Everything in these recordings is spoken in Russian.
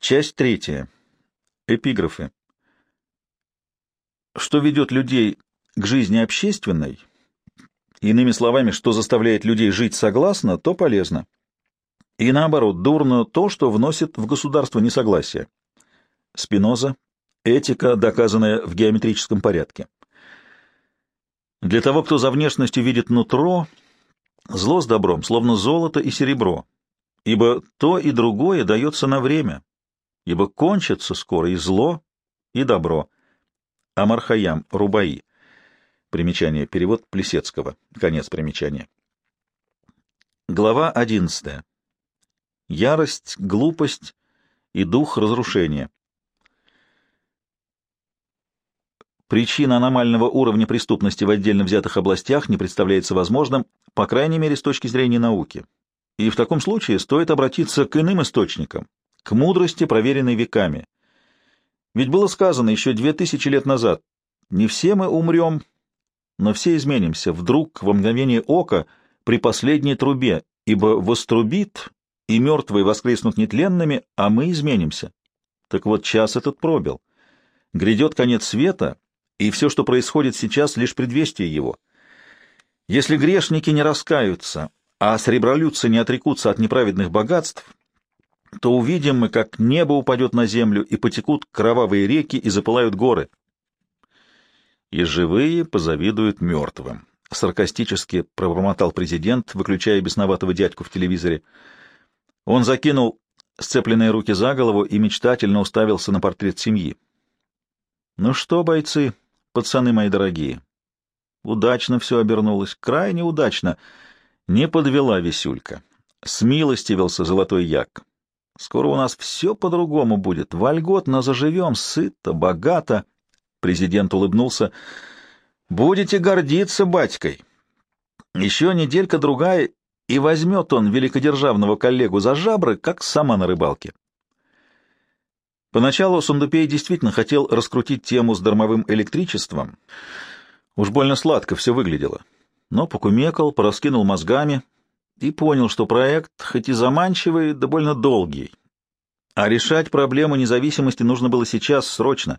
Часть третья. Эпиграфы. Что ведет людей к жизни общественной, иными словами, что заставляет людей жить согласно, то полезно. И наоборот, дурно то, что вносит в государство несогласие. Спиноза. Этика, доказанная в геометрическом порядке. Для того, кто за внешностью видит нутро, зло с добром, словно золото и серебро, ибо то и другое дается на время, ибо кончится скоро и зло, и добро. Омар Хайям, Рубаи. Примечание. Перевод Плисецкого. Конец примечания. Глава 11. Ярость, глупость и дух разрушения. Причина аномального уровня преступности в отдельно взятых областях не представляется возможным, по крайней мере, с точки зрения науки. И в таком случае стоит обратиться к иным источникам, к мудрости, проверенной веками. Ведь было сказано еще 2000 лет назад: не все мы умрем, но все изменимся вдруг, во мгновение ока, при последней трубе, ибо вострубит, и мертвые воскреснут нетленными, а мы изменимся. Так вот, час этот пробил. Грядет конец света, и все, что происходит сейчас, лишь предвестие его. Если грешники не раскаются, а сребролюдцы не отрекутся от неправедных богатств, то увидим мы, как небо упадет на землю, и потекут кровавые реки, и запылают горы. И живые позавидуют мертвым. Саркастически пробормотал президент, выключая бесноватого дядьку в телевизоре. Он закинул сцепленные руки за голову и мечтательно уставился на портрет семьи. Ну что, бойцы, пацаны мои дорогие, удачно все обернулось, крайне удачно. Не подвела Висюлька. Смилостивился золотой як. Скоро у нас все по-другому будет. Вольготно заживем, сыто, богато. Президент улыбнулся. Будете гордиться батькой. Еще неделька-другая, и возьмет он великодержавного коллегу за жабры, как сама на рыбалке. Поначалу Сундупей действительно хотел раскрутить тему с дармовым электричеством. Уж больно сладко все выглядело. Но покумекал, пораскинул мозгами и понял, что проект, хоть и заманчивый, да больно долгий. А решать проблему независимости нужно было сейчас, срочно.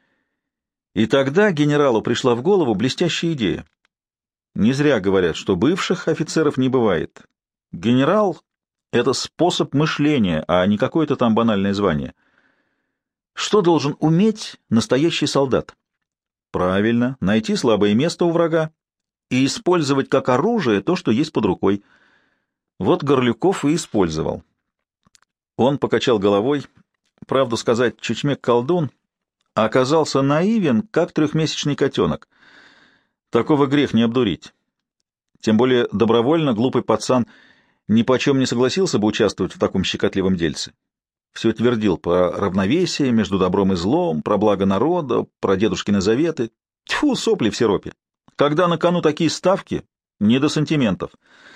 И тогда генералу пришла в голову блестящая идея. Не зря говорят, что бывших офицеров не бывает. Генерал — это способ мышления, а не какое-то там банальное звание. Что должен уметь настоящий солдат? Правильно, найти слабое место у врага и использовать как оружие то, что есть под рукой. Вот Горлюков и использовал. Он покачал головой. Правду сказать, Чучмек-колдун оказался наивен, как трехмесячный котенок. Такого грех не обдурить. Тем более добровольно глупый пацан ни почем не согласился бы участвовать в таком щекотливом дельце. Все твердил про равновесие между добром и злом, про благо народа, про дедушкины заветы. Тьфу, сопли в сиропе. Когда на кону такие ставки, не до сантиментов.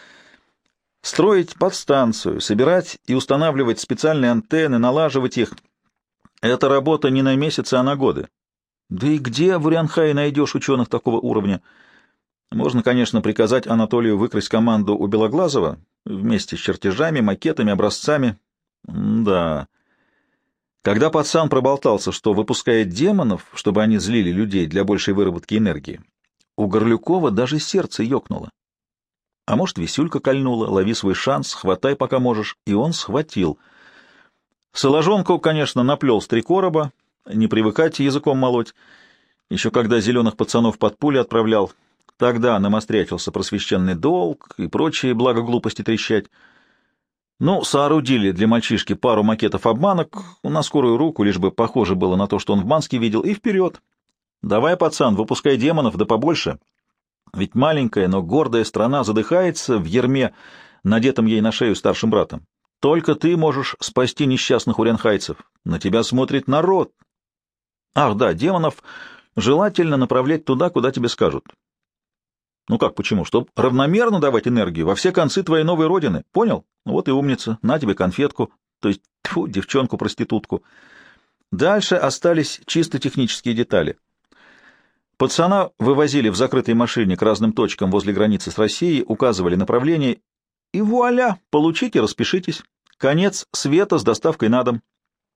Строить подстанцию, собирать и устанавливать специальные антенны, налаживать их — это работа не на месяцы, а на годы. Да и где в Урянхае найдешь ученых такого уровня? Можно, конечно, приказать Анатолию выкрасть команду у Белоглазова вместе с чертежами, макетами, образцами. Да. Когда пацан проболтался, что выпускает демонов, чтобы они злили людей для большей выработки энергии, у Горлюкова даже сердце ёкнуло. А может, Висюлька кольнула: лови свой шанс, хватай, пока можешь. И он схватил. Соложонку, конечно, наплел с 3 короба, не привыкать языком молоть. Еще когда зеленых пацанов под пули отправлял, тогда намострячился про священный долг и прочие благоглупости трещать. Ну, соорудили для мальчишки пару макетов обманок на скорую руку, лишь бы похоже было на то, что он в Манске видел, и вперед. Давай, пацан, выпускай демонов, да побольше. Ведь маленькая, но гордая страна задыхается в ярме, надетом ей на шею старшим братом. Только ты можешь спасти несчастных урянхайцев. На тебя смотрит народ. Ах, да, демонов желательно направлять туда, куда тебе скажут. Ну как, почему? Чтоб равномерно давать энергию во все концы твоей новой родины. Понял? Ну вот и умница. На тебе конфетку, то есть, тьфу, девчонку-проститутку. Дальше остались чисто технические детали. Пацана вывозили в закрытой машине к разным точкам возле границы с Россией, указывали направление, и вуаля, получите, распишитесь. Конец света с доставкой на дом.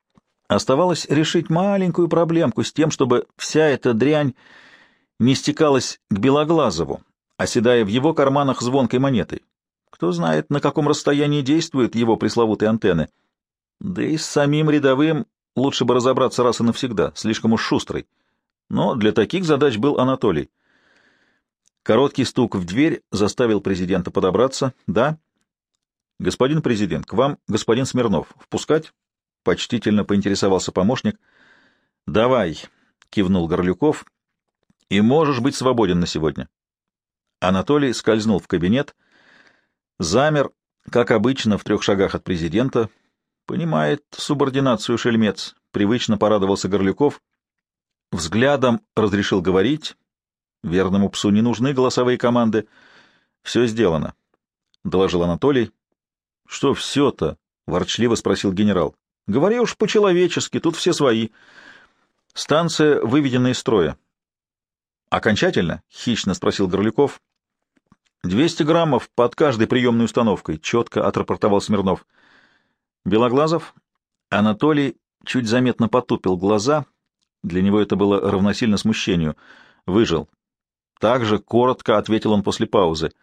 Оставалось решить маленькую проблемку с тем, чтобы вся эта дрянь не стекалась к Белоглазову, оседая в его карманах звонкой монетой. Кто знает, на каком расстоянии действуют его пресловутые антенны. Да и с самим рядовым лучше бы разобраться раз и навсегда, слишком уж шустрый. Но для таких задач был Анатолий. Короткий стук в дверь заставил президента подобраться. «Да?» «Господин президент, к вам господин Смирнов. Впускать?» — почтительно поинтересовался помощник. «Давай», — кивнул Горлюков, — «и можешь быть свободен на сегодня». Анатолий скользнул в кабинет, замер, как обычно, в 3 шагах от президента. Понимает субординацию шельмец, привычно порадовался Горлюков. Взглядом разрешил говорить. Верному псу не нужны голосовые команды. «Все сделано», — доложил Анатолий. «Что все-то?» — ворчливо спросил генерал. «Говори уж по-человечески, тут все свои. Станция выведена из строя». «Окончательно?» — хищно спросил Горлюков. 200 граммов под каждой приемной установкой», — четко отрапортовал Смирнов. «Белоглазов?» Анатолий чуть заметно потупил глаза. Для него это было равносильно смущению. «Выжил». Также коротко ответил он после паузы.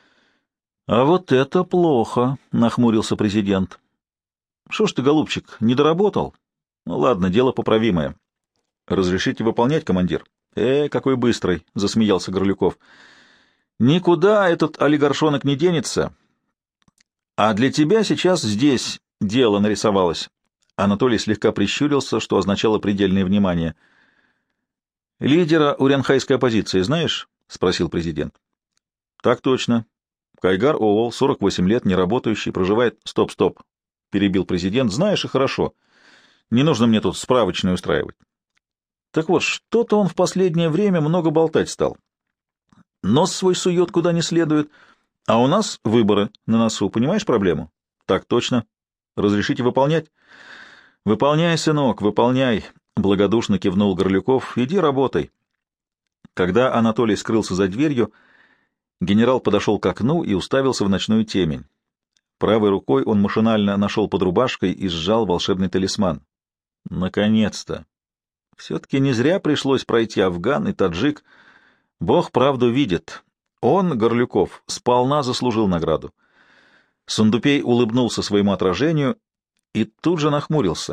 «А вот это плохо», — нахмурился президент. «Что ж ты, голубчик, не доработал? Ну ладно, дело поправимое. Разрешите выполнять, командир?» Какой быстрый», — засмеялся Горлюков. «Никуда этот олигаршонок не денется. А для тебя сейчас здесь дело нарисовалось». Анатолий слегка прищурился, что означало предельное внимание. «Лидера урянхайской оппозиции знаешь?» — спросил президент. «Так точно. Кайгар Оол, 48 лет, неработающий, проживает...» «Стоп», — перебил президент. «Знаешь и хорошо. Не нужно мне тут справочную устраивать. Так вот, что-то он в последнее время много болтать стал. Нос свой сует куда не следует, а у нас выборы на носу. Понимаешь проблему?» «Так точно. Разрешите выполнять?» «Выполняй, сынок, выполняй», — благодушно кивнул Горлюков. «Иди работай». Когда Анатолий скрылся за дверью, генерал подошел к окну и уставился в ночную темень. Правой рукой он машинально нашел под рубашкой и сжал волшебный талисман. Наконец-то! Все-таки не зря пришлось пройти афган и таджик. Бог правду видит. Он, Горлюков, сполна заслужил награду. Сундупей улыбнулся своему отражению и тут же нахмурился.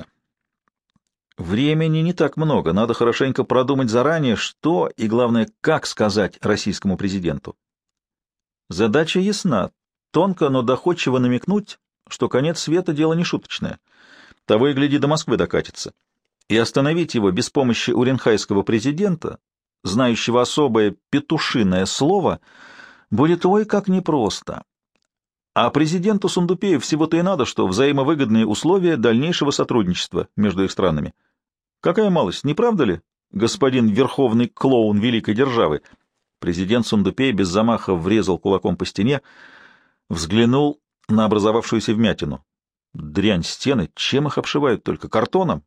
Времени не так много, надо хорошенько продумать заранее, что и, главное, как сказать российскому президенту. Задача ясна, тонко, но доходчиво намекнуть, что конец света — дело не шуточное. Того и гляди, до Москвы докатится. И остановить его без помощи уренхайского президента, знающего особое петушиное слово, будет ой как непросто. А президенту Сундупею всего-то и надо, что взаимовыгодные условия дальнейшего сотрудничества между их странами. Какая малость, не правда ли, господин верховный клоун великой державы? Президент Сундупей без замаха врезал кулаком по стене, взглянул на образовавшуюся вмятину. Дрянь стены, чем их обшивают только? Картоном?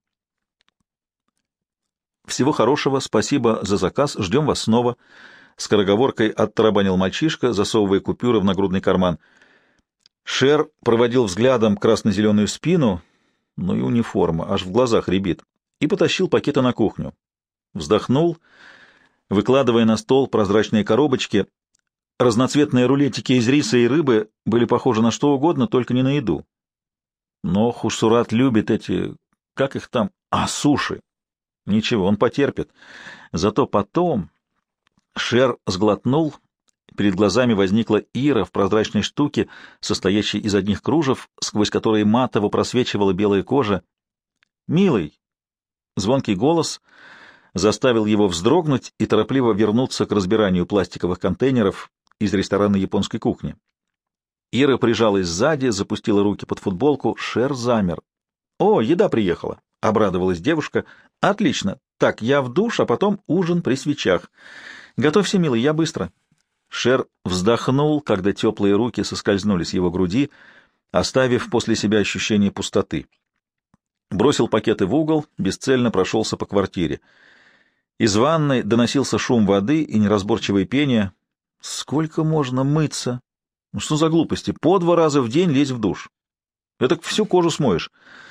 Всего хорошего, спасибо за заказ, ждем вас снова. Скороговоркой оттарабанил мальчишка, засовывая купюры в нагрудный карман. Шер проводил взглядом красно-зеленую спину, ну и униформа, аж в глазах рябит, и потащил пакеты на кухню. Вздохнул, выкладывая на стол прозрачные коробочки. Разноцветные рулетики из риса и рыбы были похожи на что угодно, только не на еду. Но Хушсурат любит эти... как их там? Суши. Ничего, он потерпит. Зато потом... Шер сглотнул. Перед глазами возникла Ира в прозрачной штуке, состоящей из одних кружев, сквозь которые матово просвечивала белая кожа. «Милый!» Звонкий голос заставил его вздрогнуть и торопливо вернуться к разбиранию пластиковых контейнеров из ресторана японской кухни. Ира прижалась сзади, запустила руки под футболку. Шер замер. «О, еда приехала!» — обрадовалась девушка. «Отлично! Так, я в душ, а потом ужин при свечах. Готовься, милый, я быстро». Шер вздохнул, когда теплые руки соскользнули с его груди, оставив после себя ощущение пустоты. Бросил пакеты в угол, бесцельно прошелся по квартире. Из ванной доносился шум воды и неразборчивое пение. Сколько можно мыться? Ну что за глупости? По 2 раза в день лезь в душ. Этак всю кожу смоешь.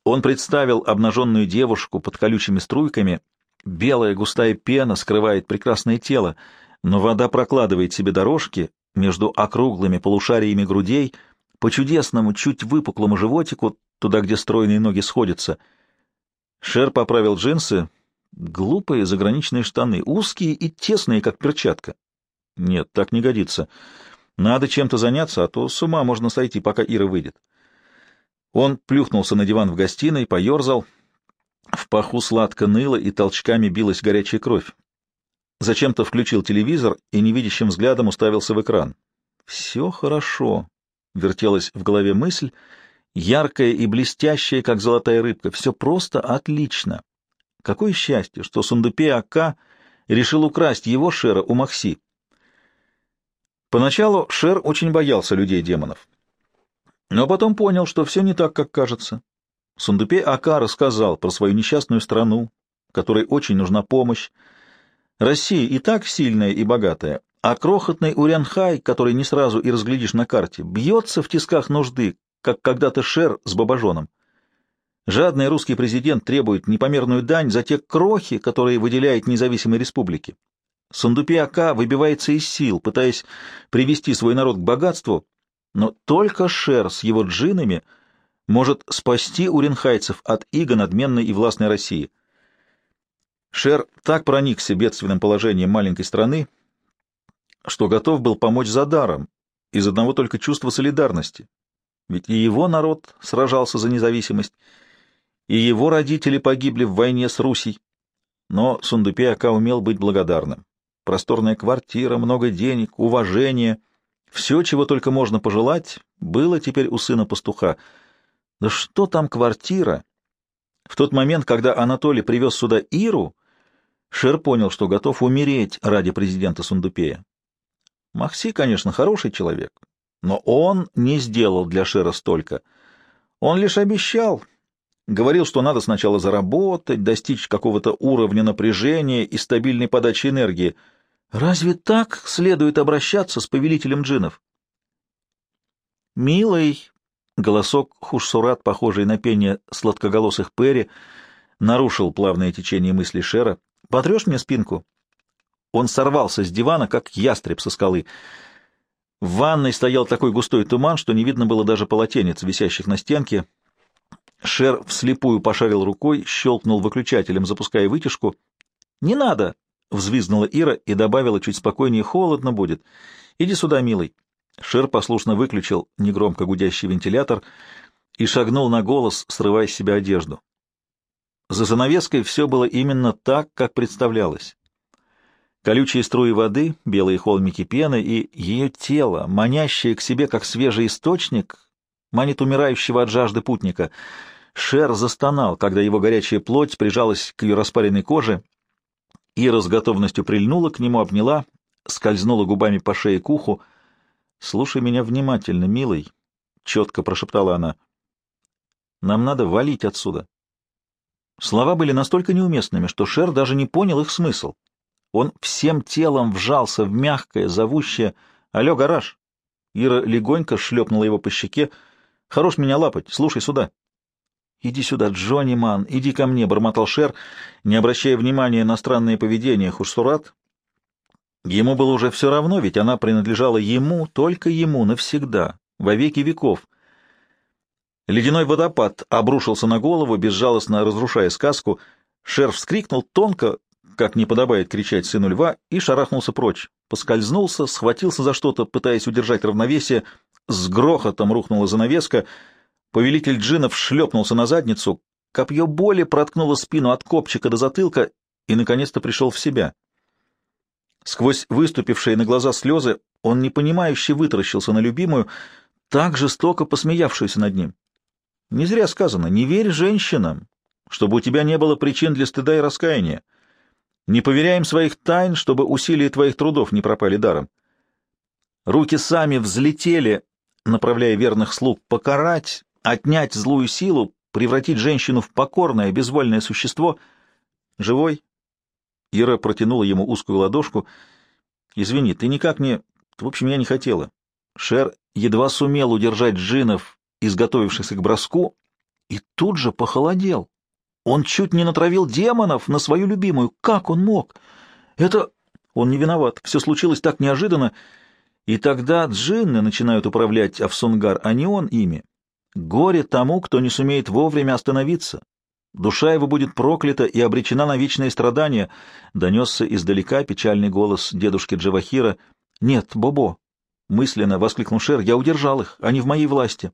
Он представил обнаженную девушку под колючими струйками, белая густая пена скрывает прекрасное тело, но вода прокладывает себе дорожки между округлыми полушариями грудей по чудесному, чуть выпуклому животику, туда, где стройные ноги сходятся. Шер поправил джинсы, глупые заграничные штаны, узкие и тесные, как перчатка. Нет, так не годится. Надо чем-то заняться, а то с ума можно сойти, пока Ира выйдет. Он плюхнулся на диван в гостиной, поерзал. В паху сладко ныло и толчками билась горячая кровь. Зачем-то включил телевизор и невидящим взглядом уставился в экран. «Все хорошо», — вертелась в голове мысль, яркая и блестящая, как золотая рыбка. «Все просто отлично. Какое счастье, что Сундупе Ака решил украсть его, Шера, у Махси». Поначалу Шер очень боялся людей-демонов, но потом понял, что все не так, как кажется. Сундупе Ака рассказал про свою несчастную страну, которой очень нужна помощь. Россия и так сильная и богатая, а крохотный Урянхай, который не сразу и разглядишь на карте, бьется в тисках нужды, как когда-то Шер с Бабажоном. Жадный русский президент требует непомерную дань за те крохи, которые выделяет независимой республике. Сундупе Ака выбивается из сил, пытаясь привести свой народ к богатству, но только Шер с его джинами может спасти уренхайцев от иго надменной и властной России. Шер так проникся бедственным положением маленькой страны, что готов был помочь за даром, из одного только чувства солидарности. Ведь и его народ сражался за независимость, и его родители погибли в войне с Русей. Но Сундупе Ака умел быть благодарным. Просторная квартира, много денег, уважение — все, чего только можно пожелать, было теперь у сына пастуха. Да что там квартира? В тот момент, когда Анатолий привез сюда Иру, Шер понял, что готов умереть ради президента Сундупея. Махси, конечно, хороший человек, но он не сделал для Шера столько. Он лишь обещал, говорил, что надо сначала заработать, достичь какого-то уровня напряжения и стабильной подачи энергии. Разве так следует обращаться с повелителем джиннов? «Милый», — голосок Хушсурат, похожий на пение сладкоголосых Перри, нарушил плавное течение мысли Шера. «Потрешь мне спинку?» Он сорвался с дивана, как ястреб со скалы. В ванной стоял такой густой туман, что не видно было даже полотенец, висящих на стенке. Шер вслепую пошарил рукой, щелкнул выключателем, запуская вытяжку. «Не надо!» — взвизгнула Ира и добавила чуть спокойнее: «Холодно будет. Иди сюда, милый». Шер послушно выключил негромко гудящий вентилятор и шагнул на голос, срывая с себя одежду. За занавеской все было именно так, как представлялось. Колючие струи воды, белые холмики пены и ее тело, манящее к себе, как свежий источник, манит умирающего от жажды путника. Шер застонал, когда его горячая плоть прижалась к ее распаренной коже. Ира с готовностью прильнула к нему, обняла, скользнула губами по шее к уху. «Слушай меня внимательно, милый», — четко прошептала она. «Нам надо валить отсюда». Слова были настолько неуместными, что Шер даже не понял их смысл. Он всем телом вжался в мягкое, зовущее «Алло, гараж!». Ира легонько шлепнула его по щеке. «Хорош меня лапать, слушай сюда». «Иди сюда, Джонни Ман, иди ко мне», — бормотал Шер, не обращая внимания на странное поведение Хушсурат. Ему было уже все равно, ведь она принадлежала ему, только ему, навсегда, во веки веков. Ледяной водопад обрушился на голову, безжалостно разрушая сказку. Шер вскрикнул тонко, как не подобает кричать сыну льва, и шарахнулся прочь. Поскользнулся, схватился за что-то, пытаясь удержать равновесие. С грохотом рухнула занавеска. Повелитель джиннов шлепнулся на задницу. Копье боли проткнуло спину от копчика до затылка и, наконец-то, пришел в себя. Сквозь выступившие на глаза слезы он непонимающе вытаращился на любимую, так жестоко посмеявшуюся над ним. Не зря сказано: «Не верь женщинам, чтобы у тебя не было причин для стыда и раскаяния. Не поверяй им своих тайн, чтобы усилия твоих трудов не пропали даром». Руки сами взлетели, направляя верных слуг покарать, отнять злую силу, превратить женщину в покорное, безвольное существо. «Живой?» Ира протянула ему узкую ладошку. «Извини, ты никак не... В общем, я не хотела». Шер едва сумел удержать джиннов, изготовившихся к броску, и тут же похолодел. Он чуть не натравил демонов на свою любимую. Как он мог? Это... Он не виноват. Все случилось так неожиданно. И тогда джинны начинают управлять Афсунгар, а не он ими. Горе тому, кто не сумеет вовремя остановиться. Душа его будет проклята и обречена на вечные страдания, — донесся издалека печальный голос дедушки Джавахира. — Нет, Бобо, — мысленно воскликнул Шер, — я удержал их, они в моей власти.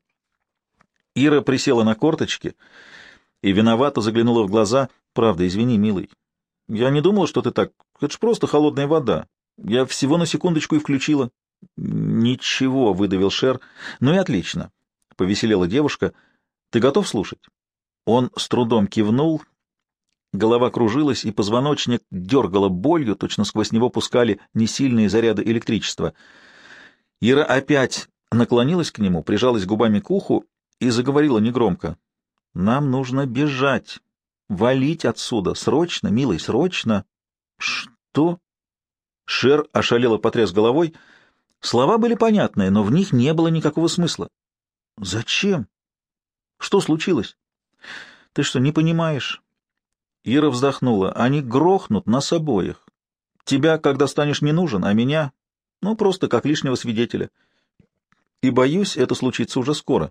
Ира присела на корточки и виновато заглянула в глаза. — Правда, извини, милый. Я не думала, что ты так... Это ж просто холодная вода. Я всего на секундочку и включила. — Ничего, — выдавил Шер. — Ну и отлично, — повеселела девушка. — Ты готов слушать? Он с трудом кивнул, голова кружилась, и позвоночник дергало болью, точно сквозь него пускали несильные заряды электричества. Ира опять наклонилась к нему, прижалась губами к уху и заговорила негромко. — Нам нужно бежать, валить отсюда. Срочно, милый, срочно. — Что? Шер ошалело потряс головой. Слова были понятные, но в них не было никакого смысла. — Зачем? Что случилось? — Ты что, не понимаешь? Ира вздохнула. — Они грохнут нас обоих. Тебя, когда станешь, не нужен, а меня, ну, просто как лишнего свидетеля. И, боюсь, это случится уже скоро.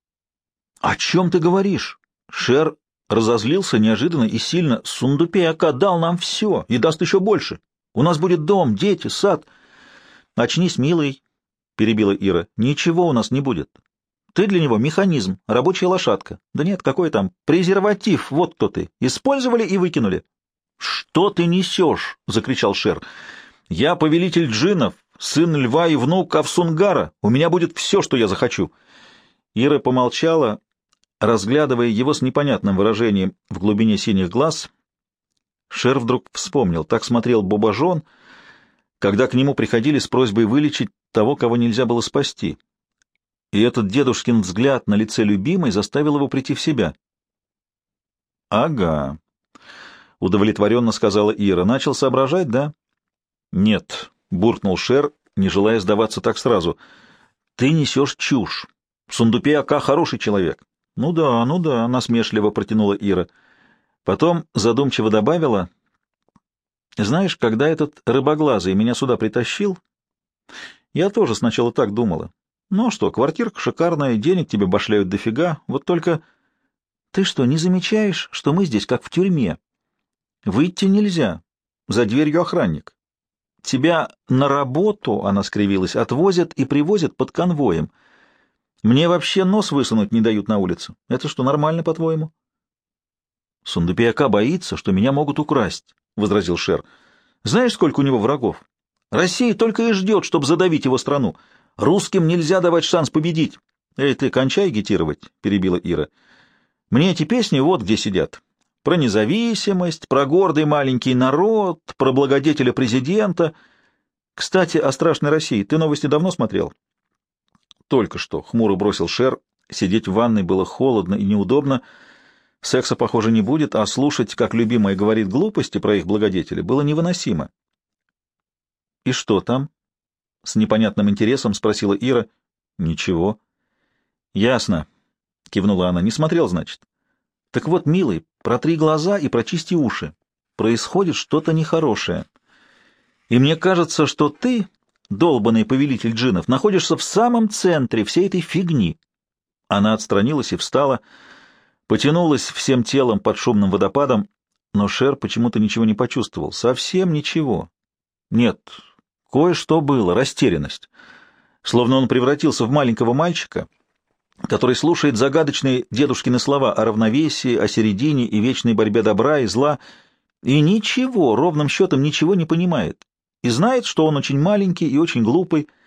— О чем ты говоришь? Шер разозлился неожиданно и сильно. — Сундупей-Ака дал нам все и даст еще больше. У нас будет дом, дети, сад. — Очнись, милый, — перебила Ира. — Ничего у нас не будет. Ты для него механизм, рабочая лошадка. Да нет, какой там презерватив, вот кто ты. Использовали и выкинули. — Что ты несешь? — закричал Шер. — Я повелитель джиннов, сын льва и внук Афсунгара. У меня будет все, что я захочу. Ира помолчала, разглядывая его с непонятным выражением в глубине синих глаз. Шер вдруг вспомнил. Так смотрел Бобажон, когда к нему приходили с просьбой вылечить того, кого нельзя было спасти. И этот дедушкин взгляд на лице любимой заставил его прийти в себя. — Ага, — удовлетворенно сказала Ира. — Начал соображать, да? — Нет, — буркнул Шер, не желая сдаваться так сразу. — Ты несешь чушь. Сундупей-Ака хороший человек. — Ну да, — насмешливо протянула Ира. Потом задумчиво добавила. — Знаешь, когда этот рыбоглазый меня сюда притащил, я тоже сначала так думала. Ну а что, квартирка шикарная, денег тебе башляют дофига, вот только... Ты что, не замечаешь, что мы здесь как в тюрьме? Выйти нельзя, за дверью охранник. Тебя на работу, она скривилась, отвозят и привозят под конвоем. Мне вообще нос высунуть не дают на улицу. Это что, нормально, по-твоему? Сундупей-Ака боится, что меня могут украсть, — возразил Шер. Знаешь, сколько у него врагов? Россия только и ждет, чтобы задавить его страну. Русским нельзя давать шанс победить. — Эй, ты кончай агитировать, — перебила Ира. — Мне эти песни вот где сидят. Про независимость, про гордый маленький народ, про благодетеля президента. Кстати, о страшной России. Ты новости давно смотрел? — Только что, — хмуро бросил Шер. Сидеть в ванной было холодно и неудобно. Секса, похоже, не будет, а слушать, как любимая говорит глупости про их благодетеля, было невыносимо. — И что там? — с непонятным интересом спросила Ира. — Ничего. — Ясно, — кивнула она. — Не смотрел, значит. — Так вот, милый, протри глаза и прочисти уши. Происходит что-то нехорошее. И мне кажется, что ты, долбанный повелитель джиннов, находишься в самом центре всей этой фигни. Она отстранилась и встала, потянулась всем телом под шумным водопадом, но Шер почему-то ничего не почувствовал. Совсем ничего. Нет, кое-что было, растерянность. Словно он превратился в маленького мальчика, который слушает загадочные дедушкины слова о равновесии, о середине и вечной борьбе добра и зла, и ничего, ровным счетом ничего не понимает, и знает, что он очень маленький и очень глупый,